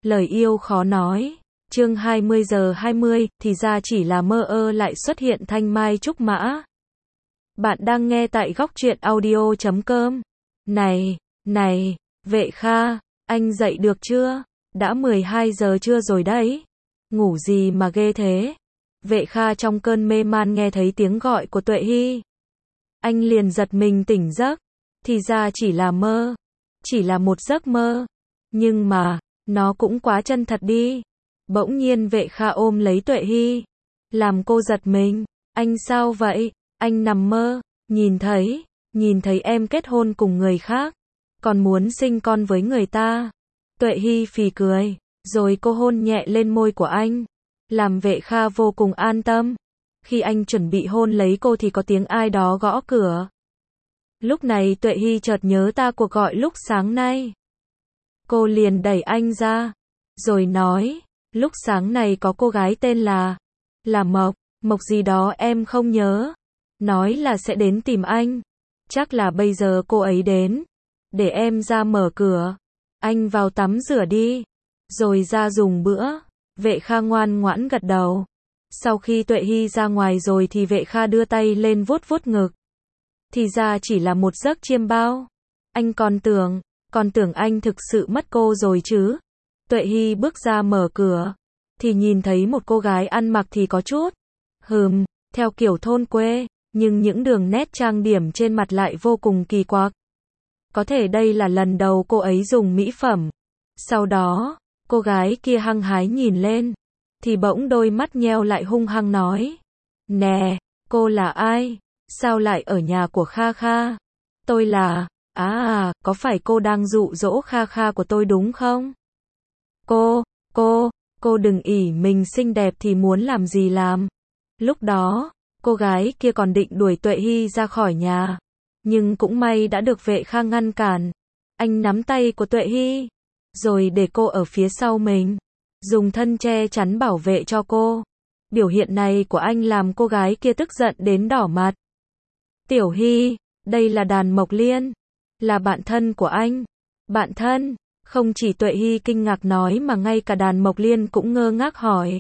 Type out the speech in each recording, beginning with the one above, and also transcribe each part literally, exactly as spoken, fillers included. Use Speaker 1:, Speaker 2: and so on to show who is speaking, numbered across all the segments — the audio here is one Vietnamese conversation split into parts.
Speaker 1: Lời yêu khó nói. Chương hai mươi giờ hai mươi, thì ra chỉ là mơ ơ lại xuất hiện thanh mai trúc mã. Bạn đang nghe tại góc truyện audio chấm com. Này, này, Vệ Kha, anh dậy được chưa? Đã mười hai giờ trưa rồi đấy. Ngủ gì mà ghê thế? Vệ Kha trong cơn mê man nghe thấy tiếng gọi của Tuệ Hy. Anh liền giật mình tỉnh giấc. Thì ra chỉ là mơ. Chỉ là một giấc mơ. Nhưng mà, nó cũng quá chân thật đi. Bỗng nhiên Vệ Kha ôm lấy Tuệ Hy. Làm cô giật mình. Anh sao vậy? Anh nằm mơ. Nhìn thấy, nhìn thấy em kết hôn cùng người khác. Còn muốn sinh con với người ta. Tuệ Hy phì cười. Rồi cô hôn nhẹ lên môi của anh. Làm Vệ Kha vô cùng an tâm. Khi anh chuẩn bị hôn lấy cô thì có tiếng ai đó gõ cửa. Lúc này Tuệ Hy chợt nhớ ta cuộc gọi lúc sáng nay. Cô liền đẩy anh ra. Rồi nói, lúc sáng này có cô gái tên là, là Mộc, Mộc gì đó em không nhớ. Nói là sẽ đến tìm anh. Chắc là bây giờ cô ấy đến. Để em ra mở cửa. Anh vào tắm rửa đi. Rồi ra dùng bữa. Vệ Kha ngoan ngoãn gật đầu. Sau khi Tuệ Hy ra ngoài rồi thì Vệ Kha đưa tay lên vuốt vuốt ngực. Thì ra chỉ là một giấc chiêm bao. Anh còn tưởng, còn tưởng anh thực sự mất cô rồi chứ. Tuệ Hy bước ra mở cửa. Thì nhìn thấy một cô gái ăn mặc thì có chút hừm, theo kiểu thôn quê. Nhưng những đường nét trang điểm trên mặt lại vô cùng kỳ quặc. Có thể đây là lần đầu cô ấy dùng mỹ phẩm. Sau đó, cô gái kia hăng hái nhìn lên. Thì bỗng đôi mắt nheo lại hung hăng nói. Nè, cô là ai? Sao lại ở nhà của Kha Kha? Tôi là... À à, có phải cô đang dụ dỗ Kha Kha của tôi đúng không? Cô, cô, cô đừng ỷ mình xinh đẹp thì muốn làm gì làm. Lúc đó, cô gái kia còn định đuổi Tuệ Hy ra khỏi nhà. Nhưng cũng may đã được Vệ Kha ngăn cản. Anh nắm tay của Tuệ Hy. Rồi để cô ở phía sau mình. Dùng thân che chắn bảo vệ cho cô. Biểu hiện này của anh làm cô gái kia tức giận đến đỏ mặt. Tiểu Hy, đây là Đàn Mộc Liên. Là bạn thân của anh. Bạn thân? Không chỉ Tuệ Hy kinh ngạc nói mà ngay cả Đàn Mộc Liên cũng ngơ ngác hỏi.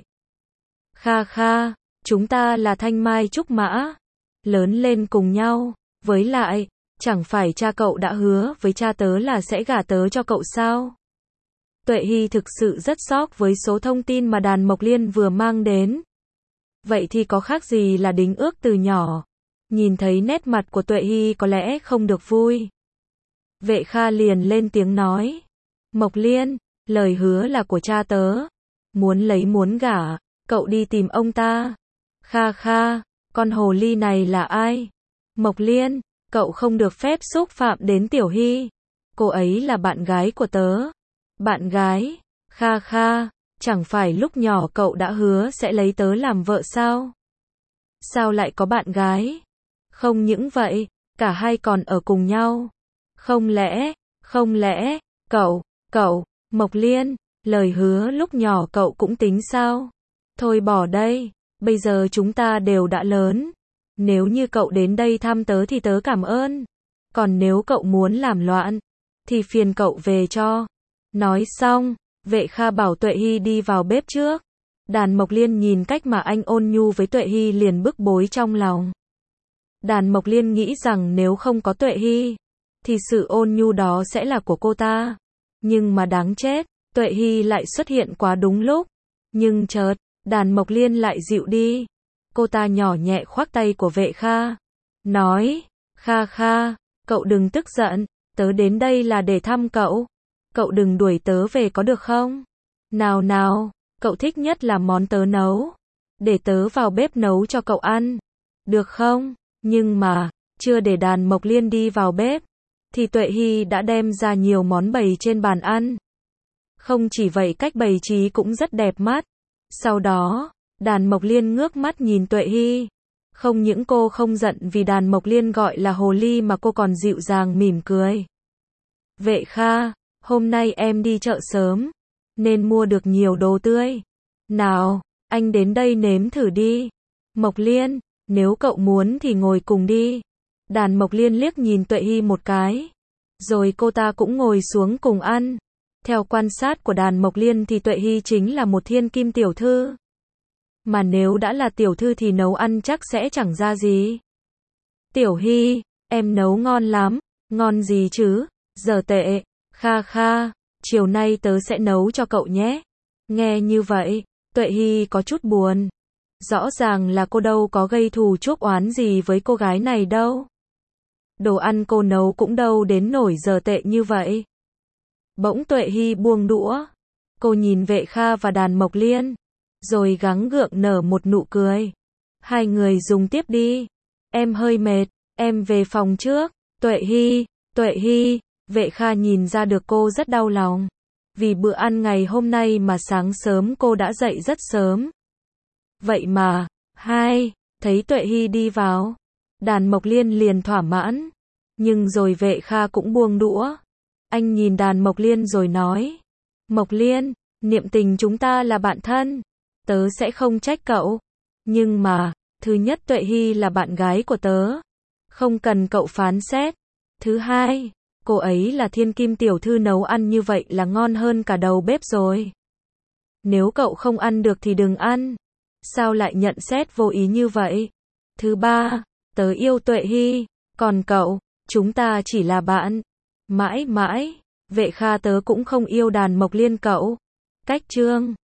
Speaker 1: Kha Kha, chúng ta là thanh mai trúc mã. Lớn lên cùng nhau. Với lại, chẳng phải cha cậu đã hứa với cha tớ là sẽ gả tớ cho cậu sao? Tuệ Hy thực sự rất sốc với số thông tin mà Đàn Mộc Liên vừa mang đến. Vậy thì có khác gì là đính ước từ nhỏ. Nhìn thấy nét mặt của Tuệ Hy có lẽ không được vui. Vệ Kha liền lên tiếng nói. Mộc Liên, lời hứa là của cha tớ. Muốn lấy muốn gả, cậu đi tìm ông ta. Kha Kha, con hồ ly này là ai? Mộc Liên, cậu không được phép xúc phạm đến Tiểu Hy. Cô ấy là bạn gái của tớ. Bạn gái? Kha Kha, chẳng phải lúc nhỏ cậu đã hứa sẽ lấy tớ làm vợ sao? Sao lại có bạn gái? Không những vậy, cả hai còn ở cùng nhau. Không lẽ, không lẽ, cậu, cậu, Mộc Liên, lời hứa lúc nhỏ cậu cũng tính sao? Thôi bỏ đây, bây giờ chúng ta đều đã lớn. Nếu như cậu đến đây thăm tớ thì tớ cảm ơn. Còn nếu cậu muốn làm loạn, thì phiền cậu về cho. Nói xong, Vệ Kha bảo Tuệ Hy đi vào bếp trước. Đàn Mộc Liên nhìn cách mà anh ôn nhu với Tuệ Hy liền bức bối trong lòng. Đàn Mộc Liên nghĩ rằng nếu không có Tuệ Hy, thì sự ôn nhu đó sẽ là của cô ta. Nhưng mà đáng chết, Tuệ Hy lại xuất hiện quá đúng lúc. Nhưng chợt, Đàn Mộc Liên lại dịu đi. Cô ta nhỏ nhẹ khoác tay của Vệ Kha. Nói, Kha Kha, cậu đừng tức giận, tớ đến đây là để thăm cậu. Cậu đừng đuổi tớ về có được không? Nào nào, cậu thích nhất là món tớ nấu. Để tớ vào bếp nấu cho cậu ăn. Được không? Nhưng mà, chưa để Đàn Mộc Liên đi vào bếp, thì Tuệ Hy đã đem ra nhiều món bày trên bàn ăn. Không chỉ vậy cách bày trí cũng rất đẹp mắt. Sau đó, Đàn Mộc Liên ngước mắt nhìn Tuệ Hy. Không những cô không giận vì Đàn Mộc Liên gọi là hồ ly mà cô còn dịu dàng mỉm cười. Vệ Kha, hôm nay em đi chợ sớm, nên mua được nhiều đồ tươi. Nào, anh đến đây nếm thử đi. Mộc Liên, nếu cậu muốn thì ngồi cùng đi. Đàn Mộc Liên liếc nhìn Tuệ Hy một cái. Rồi cô ta cũng ngồi xuống cùng ăn. Theo quan sát của Đàn Mộc Liên thì Tuệ Hy chính là một thiên kim tiểu thư. Mà nếu đã là tiểu thư thì nấu ăn chắc sẽ chẳng ra gì. Tiểu Hy, em nấu ngon lắm. Ngon gì chứ? Giờ tệ. Kha kha, chiều nay tớ sẽ nấu cho cậu nhé. Nghe như vậy, Tuệ Hy có chút buồn. Rõ ràng là cô đâu có gây thù chuốc oán gì với cô gái này đâu. Đồ ăn cô nấu cũng đâu đến nổi giờ tệ như vậy. Bỗng Tuệ Hy buông đũa. Cô nhìn Vệ Kha và Đàn Mộc Liên. Rồi gắng gượng nở một nụ cười. Hai người dùng tiếp đi. Em hơi mệt, em về phòng trước. Tuệ Hy, Tuệ Hy, Vệ Kha nhìn ra được cô rất đau lòng. Vì bữa ăn ngày hôm nay mà sáng sớm cô đã dậy rất sớm. Vậy mà, hai, thấy Tuệ Hy đi vào. Đàn Mộc Liên liền thỏa mãn. Nhưng rồi Vệ Kha cũng buông đũa. Anh nhìn Đàn Mộc Liên rồi nói. Mộc Liên, niệm tình chúng ta là bạn thân. Tớ sẽ không trách cậu. Nhưng mà, thứ nhất Tuệ Hy là bạn gái của tớ. Không cần cậu phán xét. Thứ hai, cô ấy là thiên kim tiểu thư, nấu ăn như vậy là ngon hơn cả đầu bếp rồi. Nếu cậu không ăn được thì đừng ăn. Sao lại nhận xét vô ý như vậy? Thứ ba, tớ yêu Tuệ Hy. Còn cậu, chúng ta chỉ là bạn. Mãi mãi, Vệ Kha tớ cũng không yêu Đàn Mộc Liên cậu. Cách chương